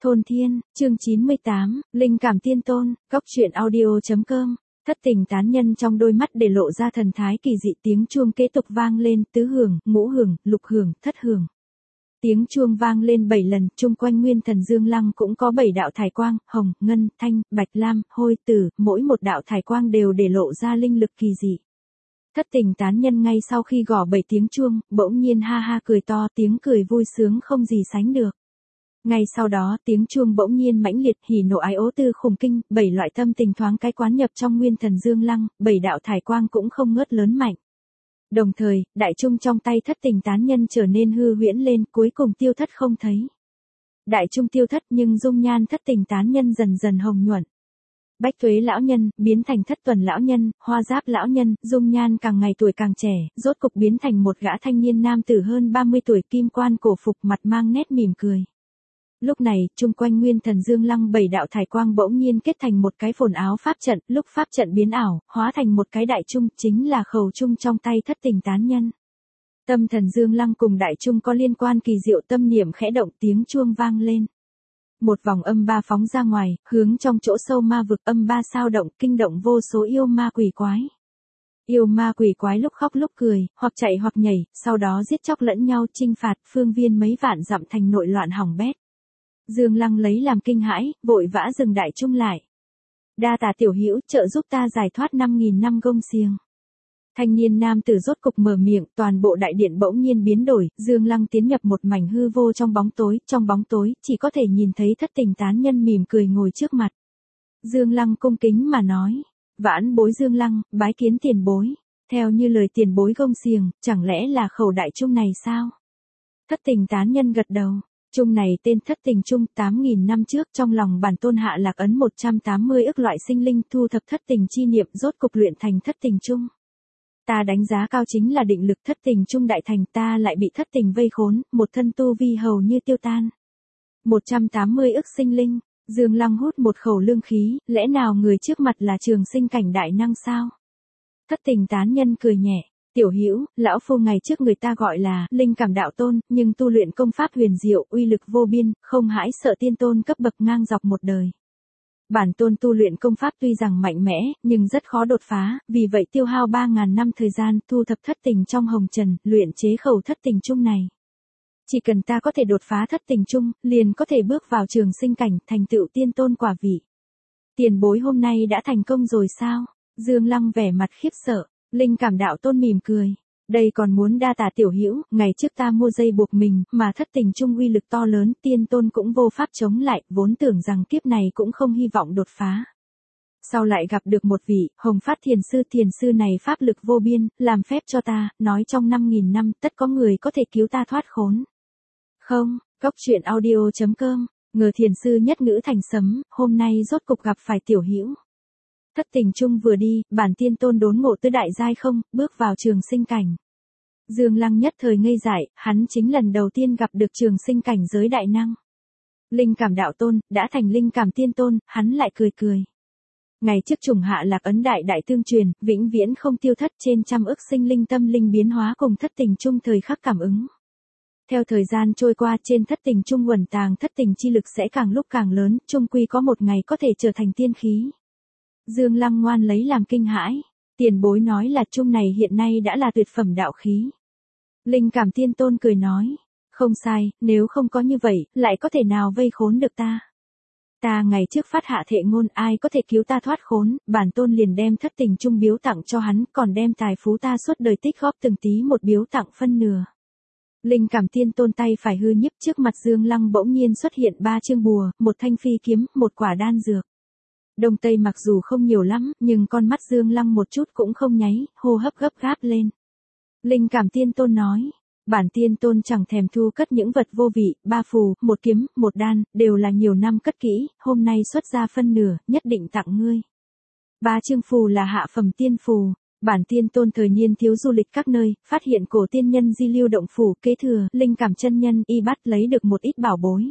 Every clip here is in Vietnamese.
Thôn Thiên, chương 98, Linh cảm tiên tôn, góc truyện audio.com. Thất tình tán nhân trong đôi mắt để lộ ra thần thái kỳ dị, tiếng chuông kế tục vang lên, tứ hưởng, ngũ hưởng, lục hưởng, thất hưởng. Tiếng chuông vang lên 7 lần, chung quanh Nguyên Thần Dương Lăng cũng có 7 đạo thải quang, hồng, ngân, thanh, bạch, lam, hôi, tử, mỗi một đạo thải quang đều để lộ ra linh lực kỳ dị. Thất tình tán nhân ngay sau khi gõ 7 tiếng chuông, bỗng nhiên ha ha cười to, tiếng cười vui sướng không gì sánh được. Ngay sau đó, tiếng chuông bỗng nhiên mãnh liệt, hỉ nộ ái ố tư khủng kinh, 7 loại tâm tình thoáng cái quán nhập trong Nguyên Thần Dương Lăng, 7 đạo thải quang cũng không ngớt lớn mạnh. Đồng thời, đại trung trong tay thất tình tán nhân trở nên hư huyễn lên, cuối cùng tiêu thất không thấy. Đại trung tiêu thất nhưng dung nhan thất tình tán nhân dần dần hồng nhuận. Bách tuế lão nhân, biến thành thất tuần lão nhân, hoa giáp lão nhân, dung nhan càng ngày tuổi càng trẻ, rốt cục biến thành một gã thanh niên nam tử hơn 30 tuổi, kim quan cổ phục, mặt mang nét mỉm cười. Lúc này, chung quanh Nguyên Thần Dương Lăng 7 đạo thải quang bỗng nhiên kết thành một cái phồn áo pháp trận, lúc pháp trận biến ảo, hóa thành một cái đại trung, chính là khẩu trung trong tay thất tình tán nhân. Tâm thần Dương Lăng cùng đại trung có liên quan kỳ diệu, tâm niệm khẽ động, tiếng chuông vang lên. Một vòng âm ba phóng ra ngoài, hướng trong chỗ sâu ma vực, âm ba sao động, kinh động vô số yêu ma quỷ quái. Yêu ma quỷ quái lúc khóc lúc cười, hoặc chạy hoặc nhảy, sau đó giết chóc lẫn nhau, chinh phạt, phương viên mấy vạn dặm thành nội loạn hỏng bét. Dương Lăng lấy làm kinh hãi, vội vã dừng đại trung lại. Đa tạ tiểu hữu, trợ giúp ta giải thoát 5.000 năm gông xiềng. Thanh niên nam tử rốt cục mở miệng, toàn bộ đại điện bỗng nhiên biến đổi, Dương Lăng tiến nhập một mảnh hư vô trong bóng tối, chỉ có thể nhìn thấy thất tình tán nhân mỉm cười ngồi trước mặt. Dương Lăng cung kính mà nói, vãn bối Dương Lăng, bái kiến tiền bối, theo như lời tiền bối gông xiềng, chẳng lẽ là khẩu đại trung này sao? Thất tình tán nhân gật đầu. Trung này tên thất tình trung, 8.000 năm trước trong lòng bản tôn hạ lạc ấn 180 ức loại sinh linh, thu thập thất tình chi niệm, rốt cục luyện thành thất tình trung. Ta đánh giá cao chính là định lực thất tình trung đại thành, ta lại bị thất tình vây khốn, một thân tu vi hầu như tiêu tan. 180 ức sinh linh, Dương Lăng hút một khẩu lương khí, lẽ nào người trước mặt là trường sinh cảnh đại năng sao? Thất tình tán nhân cười nhẹ. Tiểu hữu, lão phu ngày trước người ta gọi là linh cảm đạo tôn, nhưng tu luyện công pháp huyền diệu, uy lực vô biên, không hãi sợ tiên tôn cấp bậc ngang dọc một đời. Bản tôn tu luyện công pháp tuy rằng mạnh mẽ, nhưng rất khó đột phá, vì vậy tiêu hao 3.000 năm thời gian, thu thập thất tình trong hồng trần, luyện chế khẩu thất tình trung này. Chỉ cần ta có thể đột phá thất tình trung, liền có thể bước vào trường sinh cảnh, thành tựu tiên tôn quả vị. Tiền bối hôm nay đã thành công rồi sao? Dương Lăng vẻ mặt khiếp sợ. Linh cảm đạo tôn mỉm cười. Đây còn muốn đa tạ tiểu hữu, ngày trước ta mua dây buộc mình, mà thất tình trung uy lực to lớn, tiên tôn cũng vô pháp chống lại, vốn tưởng rằng kiếp này cũng không hy vọng đột phá. Sau lại gặp được một vị, Hồng Phát thiền sư này pháp lực vô biên, làm phép cho ta, nói trong 5.000 năm, tất có người có thể cứu ta thoát khốn. Không, góc truyện audio.com, ngờ thiền sư nhất ngữ thành sấm, hôm nay rốt cục gặp phải tiểu hữu. Thất tình trung vừa đi, bản tiên tôn đốn ngộ tứ đại giai không, bước vào trường sinh cảnh. Dương Lăng nhất thời ngây dại, hắn chính lần đầu tiên gặp được trường sinh cảnh giới đại năng. Linh cảm đạo tôn, đã thành linh cảm tiên tôn, hắn lại cười cười. Ngày trước trùng hạ lạc ấn đại tương truyền, vĩnh viễn không tiêu thất, trên trăm ức sinh linh tâm linh biến hóa cùng thất tình trung thời khắc cảm ứng. Theo thời gian trôi qua, trên thất tình trung uẩn tàng thất tình chi lực sẽ càng lúc càng lớn, chung quy có một ngày có thể trở thành tiên khí. Dương Lăng ngoan lấy làm kinh hãi, tiền bối nói là trung này hiện nay đã là tuyệt phẩm đạo khí. Linh cảm tiên tôn cười nói, không sai, nếu không có như vậy, lại có thể nào vây khốn được ta. Ta ngày trước phát hạ thệ ngôn, ai có thể cứu ta thoát khốn, bản tôn liền đem thất tình trung biếu tặng cho hắn, còn đem tài phú ta suốt đời tích góp từng tí một biếu tặng phân nửa. Linh cảm tiên tôn tay phải hư nhíp, trước mặt Dương Lăng bỗng nhiên xuất hiện 3 chương bùa, một thanh phi kiếm, một quả đan dược. Đông tây mặc dù không nhiều lắm, nhưng con mắt Dương Lăng một chút cũng không nháy, hô hấp gấp gáp lên. Linh cảm tiên tôn nói, bản tiên tôn chẳng thèm thu cất những vật vô vị, 3 phù, một kiếm, một đan, đều là nhiều năm cất kỹ, hôm nay xuất ra phân nửa, nhất định tặng ngươi. 3 chương phù là hạ phẩm tiên phù. Bản tiên tôn thời niên thiếu du lịch các nơi, phát hiện cổ tiên nhân di lưu động phủ, kế thừa, linh cảm chân nhân, y bắt lấy được một ít bảo bối.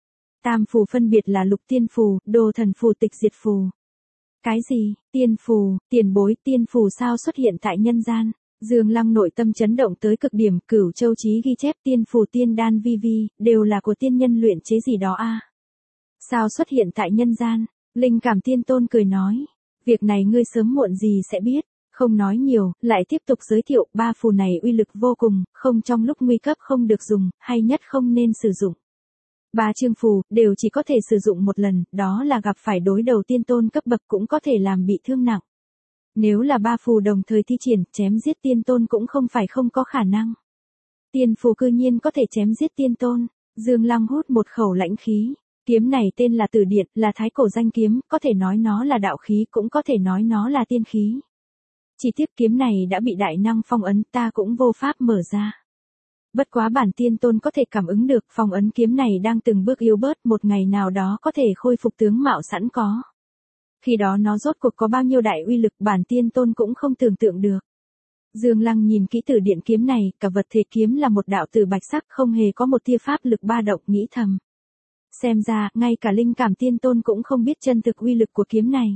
Tam phù phân biệt là lục tiên phù, đồ thần phù, tịch diệt phù. Cái gì, tiên phù, tiền bối, tiên phù sao xuất hiện tại nhân gian? Dương Lăng nội tâm chấn động tới cực điểm, Cửu Châu chí ghi chép tiên phù tiên đan vi vi, đều là của tiên nhân luyện chế gì đó a. Sao xuất hiện tại nhân gian? Linh Cảm Tiên Tôn cười nói. Việc này ngươi sớm muộn gì sẽ biết. Không nói nhiều, lại tiếp tục giới thiệu, ba phù này uy lực vô cùng, không trong lúc nguy cấp không được dùng, hay nhất không nên sử dụng. Ba chương phù, đều chỉ có thể sử dụng một lần, đó là gặp phải đối đầu tiên tôn cấp bậc cũng có thể làm bị thương nặng. Nếu là ba phù đồng thời thi triển, chém giết tiên tôn cũng không phải không có khả năng. Tiên phù cư nhiên có thể chém giết tiên tôn. Dương Lăng hút một khẩu lãnh khí. Kiếm này tên là Tử Điện, là thái cổ danh kiếm, có thể nói nó là đạo khí, cũng có thể nói nó là tiên khí. Chỉ tiếc kiếm này đã bị đại năng phong ấn, ta cũng vô pháp mở ra. Bất quá bản tiên tôn có thể cảm ứng được, phong ấn kiếm này đang từng bước yếu bớt, một ngày nào đó có thể khôi phục tướng mạo sẵn có. Khi đó nó rốt cuộc có bao nhiêu đại uy lực, bản tiên tôn cũng không tưởng tượng được. Dương Lăng nhìn kỹ Tử Điện kiếm này, cả vật thể kiếm là một đạo tử bạch sắc, không hề có một tia pháp lực ba động, nghĩ thầm. Xem ra, ngay cả Linh Cảm Tiên Tôn cũng không biết chân thực uy lực của kiếm này.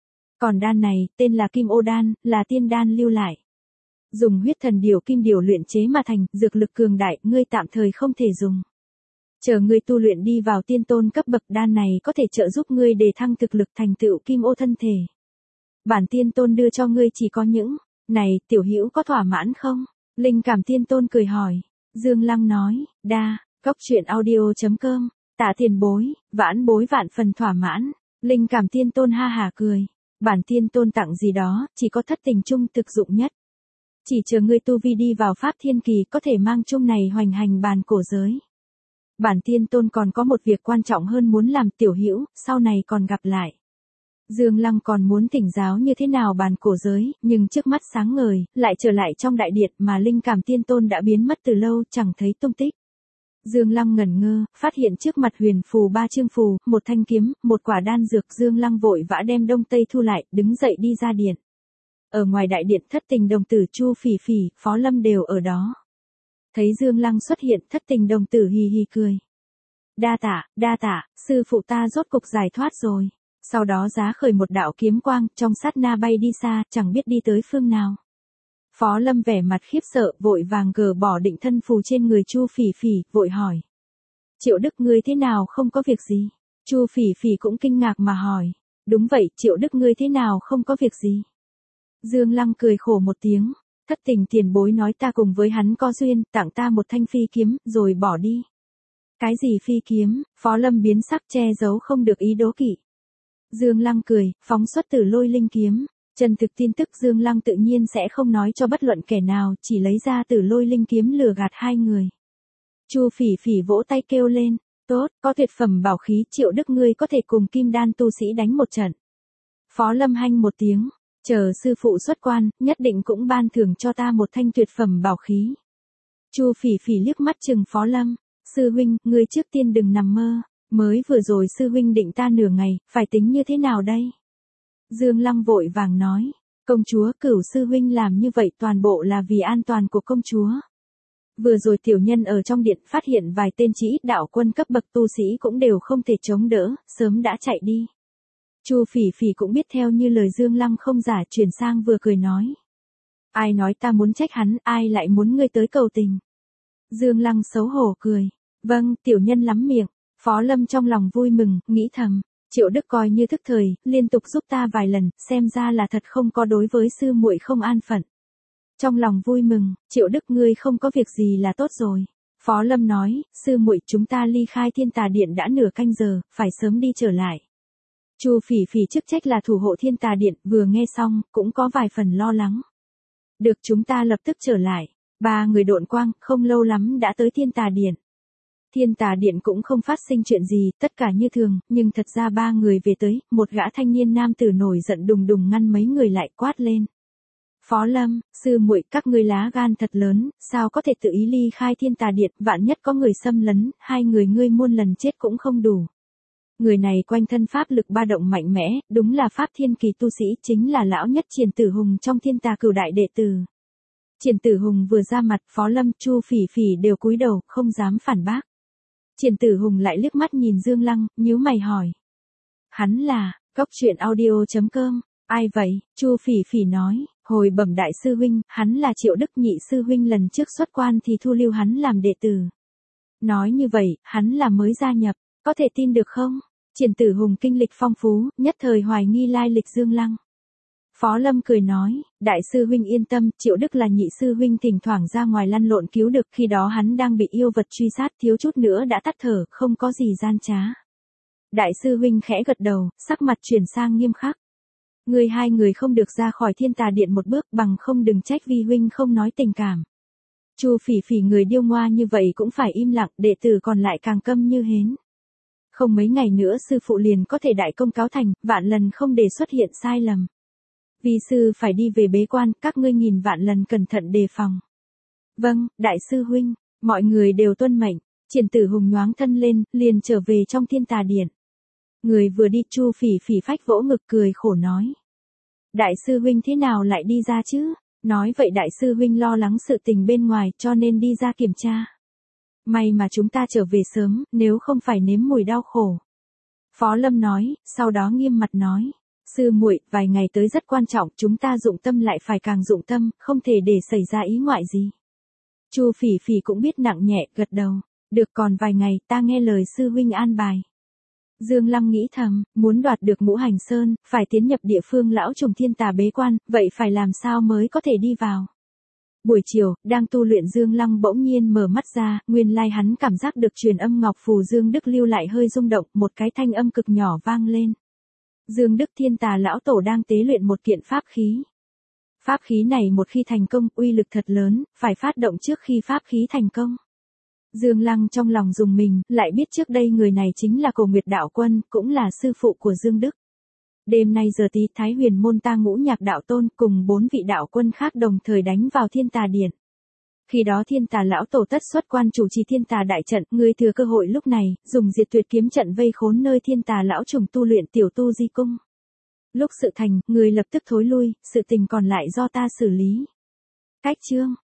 Còn đan này, tên là Kim Ô Đan, là tiên đan lưu lại. Dùng huyết thần điểu kim điểu luyện chế mà thành, dược lực cường đại, ngươi tạm thời không thể dùng. Chờ ngươi tu luyện đi vào tiên tôn cấp bậc, đan này có thể trợ giúp ngươi đề thăng thực lực thành tựu kim ô thân thể. Bản tiên tôn đưa cho ngươi chỉ có những, này, tiểu hữu có thỏa mãn không? Linh Cảm Tiên Tôn cười hỏi. Dương Lăng nói, đa, cốc truyện audio.com, tạ tiền bối, vãn bối vạn phần thỏa mãn. Linh Cảm Tiên Tôn ha hả cười. Bản tiên tôn tặng gì đó, chỉ có thất tình chung thực dụng nhất. Chỉ chờ ngươi tu vi đi vào pháp thiên kỳ có thể mang chung này hoành hành bàn cổ giới. Bản tiên tôn còn có một việc quan trọng hơn muốn làm, tiểu hữu, sau này còn gặp lại. Dương Lăng còn muốn thỉnh giáo như thế nào bàn cổ giới, nhưng trước mắt sáng ngời, lại trở lại trong đại điện mà Linh Cảm Tiên Tôn đã biến mất từ lâu, chẳng thấy tung tích. Dương Lăng ngẩn ngơ, phát hiện trước mặt huyền phù ba chương phù, một thanh kiếm, một quả đan dược. Dương Lăng vội vã đem đông tây thu lại, đứng dậy đi ra điện. Ở ngoài đại điện, Thất Tình đồng tử, Chu Phỉ Phỉ, Phó Lâm đều ở đó. Thấy Dương Lăng xuất hiện, Thất Tình đồng tử hì hì cười. Đa tạ, sư phụ ta rốt cục giải thoát rồi. Sau đó giá khởi một đạo kiếm quang, trong sát na bay đi xa, chẳng biết đi tới phương nào. Phó Lâm vẻ mặt khiếp sợ, vội vàng gỡ bỏ định thân phù trên người Chu Phỉ Phỉ, vội hỏi. Triệu Đức ngươi thế nào, không có việc gì? Chu Phỉ Phỉ cũng kinh ngạc mà hỏi. Đúng vậy, Triệu Đức ngươi thế nào, không có việc gì? Dương Lăng cười khổ một tiếng. Thất Tình tiền bối nói ta cùng với hắn có duyên, tặng ta một thanh phi kiếm, rồi bỏ đi. Cái gì phi kiếm? Phó Lâm biến sắc, che giấu không được ý đố kỵ. Dương Lăng cười, phóng xuất Tử Lôi linh kiếm. Chân thực tin tức Dương Lăng tự nhiên sẽ không nói cho bất luận kẻ nào, chỉ lấy ra Tử Lôi linh kiếm lừa gạt hai người. Chu Phỉ Phỉ vỗ tay kêu lên, tốt, có tuyệt phẩm bảo khí, Triệu Đức ngươi có thể cùng Kim Đan tu sĩ đánh một trận. Phó Lâm hanh một tiếng, chờ sư phụ xuất quan, nhất định cũng ban thưởng cho ta một thanh tuyệt phẩm bảo khí. Chu Phỉ Phỉ liếc mắt chừng Phó Lâm, sư huynh, ngươi trước tiên đừng nằm mơ. Mới vừa rồi sư huynh định ta nửa ngày, phải tính như thế nào đây? Dương Lăng vội vàng nói, công chúa, Cửu sư huynh làm như vậy toàn bộ là vì an toàn của công chúa. Vừa rồi tiểu nhân ở trong điện phát hiện vài tên chỉ ít đạo quân cấp bậc tu sĩ cũng đều không thể chống đỡ, sớm đã chạy đi. Chu Phỉ Phỉ cũng biết theo như lời Dương Lăng không giả, chuyển sang vừa cười nói. Ai nói ta muốn trách hắn, ai lại muốn ngươi tới cầu tình? Dương Lăng xấu hổ cười, vâng, tiểu nhân lắm miệng. Phó Lâm trong lòng vui mừng, nghĩ thầm, Triệu Đức coi như thức thời, liên tục giúp ta vài lần, xem ra là thật không có đối với sư muội không an phận. Trong lòng vui mừng, Triệu Đức ngươi không có việc gì là tốt rồi. Phó Lâm nói, sư muội chúng ta ly khai Thiên Tà Điện đã nửa canh giờ, phải sớm đi trở lại. Chu Phỉ Phỉ chức trách là thủ hộ Thiên Tà Điện, vừa nghe xong, cũng có vài phần lo lắng. Được, chúng ta lập tức trở lại. Ba người độn quang, không lâu lắm đã tới Thiên Tà Điện. Thiên Tà Điện cũng không phát sinh chuyện gì, tất cả như thường, nhưng thật ra ba người về tới, một gã thanh niên nam tử nổi giận đùng đùng ngăn mấy người lại, quát lên. Phó Lâm, sư muội, các ngươi lá gan thật lớn, sao có thể tự ý ly khai Thiên Tà Điện, vạn nhất có người xâm lấn, hai người ngươi muôn lần chết cũng không đủ. Người này quanh thân pháp lực ba động mạnh mẽ, đúng là pháp thiên kỳ tu sĩ, chính là lão nhất Triển Tử Hùng trong Thiên Tà Cửu đại đệ tử. Triển Tử Hùng vừa ra mặt, Phó Lâm, Chu Phỉ Phỉ đều cúi đầu, không dám phản bác. Triển Tử Hùng lại liếc mắt nhìn Dương Lăng, nhíu mày hỏi. Hắn là, cốc truyện audio.com, ai vậy? Chu Phỉ Phỉ nói, hồi bẩm đại sư huynh, hắn là Triệu Đức nhị sư huynh, lần trước xuất quan thì thu lưu hắn làm đệ tử. Nói như vậy, hắn là mới gia nhập, có thể tin được không? Triển Tử Hùng kinh lịch phong phú, nhất thời hoài nghi lai lịch Dương Lăng. Phó Lâm cười nói, đại sư huynh yên tâm, Triệu Đức là nhị sư huynh thỉnh thoảng ra ngoài lăn lộn cứu được, khi đó hắn đang bị yêu vật truy sát, thiếu chút nữa đã tắt thở, không có gì gian trá. Đại sư huynh khẽ gật đầu, sắc mặt chuyển sang nghiêm khắc. Hai người không được ra khỏi Thiên Tà Điện một bước, bằng không đừng trách vi huynh không nói tình cảm. Chu Phỉ Phỉ người điêu ngoa như vậy cũng phải im lặng, đệ tử còn lại càng câm như hến. Không mấy ngày nữa sư phụ liền có thể đại công cáo thành, vạn lần không để xuất hiện sai lầm. Vi sư phải đi về bế quan, các ngươi nghìn vạn lần cẩn thận đề phòng. Vâng, đại sư huynh, mọi người đều tuân mệnh. Triển Tử Hùng nhoáng thân lên, liền trở về trong Thiên Tà Điện. Người vừa đi, Chu Phỉ Phỉ phách vỗ ngực cười khổ nói. Đại sư huynh thế nào lại đi ra chứ? Nói vậy đại sư huynh lo lắng sự tình bên ngoài cho nên đi ra kiểm tra. May mà chúng ta trở về sớm, nếu không phải nếm mùi đau khổ. Phó Lâm nói, sau đó nghiêm mặt nói. Sư muội, vài ngày tới rất quan trọng, chúng ta dụng tâm lại phải càng dụng tâm, không thể để xảy ra ý ngoại gì. Chu Phỉ Phỉ cũng biết nặng nhẹ, gật đầu. Được, còn vài ngày, ta nghe lời sư huynh an bài. Dương Lăng nghĩ thầm, muốn đoạt được Ngũ Hành Sơn, phải tiến nhập địa phương lão trùng thiên tà bế quan, vậy phải làm sao mới có thể đi vào. Buổi chiều, đang tu luyện Dương Lăng bỗng nhiên mở mắt ra, nguyên lai hắn cảm giác được truyền âm ngọc phù Dương Đức lưu lại hơi rung động, một cái thanh âm cực nhỏ vang lên. Dương Đức Thiên Tà lão tổ đang tế luyện một kiện pháp khí. Pháp khí này một khi thành công, uy lực thật lớn, phải phát động trước khi pháp khí thành công. Dương Lăng trong lòng rùng mình, lại biết trước đây người này chính là Cổ Nguyệt Đạo Quân, cũng là sư phụ của Dương Đức. Đêm nay giờ tí, Thái Huyền môn ta Ngũ Nhạc đạo tôn cùng 4 vị đạo quân khác đồng thời đánh vào Thiên Tà Điện. Khi đó Thiên Tà lão tổ tất xuất quan chủ trì Thiên Tà đại trận, ngươi thừa cơ hội lúc này, dùng Diệt Tuyệt kiếm trận vây khốn nơi Thiên Tà lão trùng tu luyện tiểu tu di cung. Lúc sự thành, ngươi lập tức thối lui, sự tình còn lại do ta xử lý. Cách chương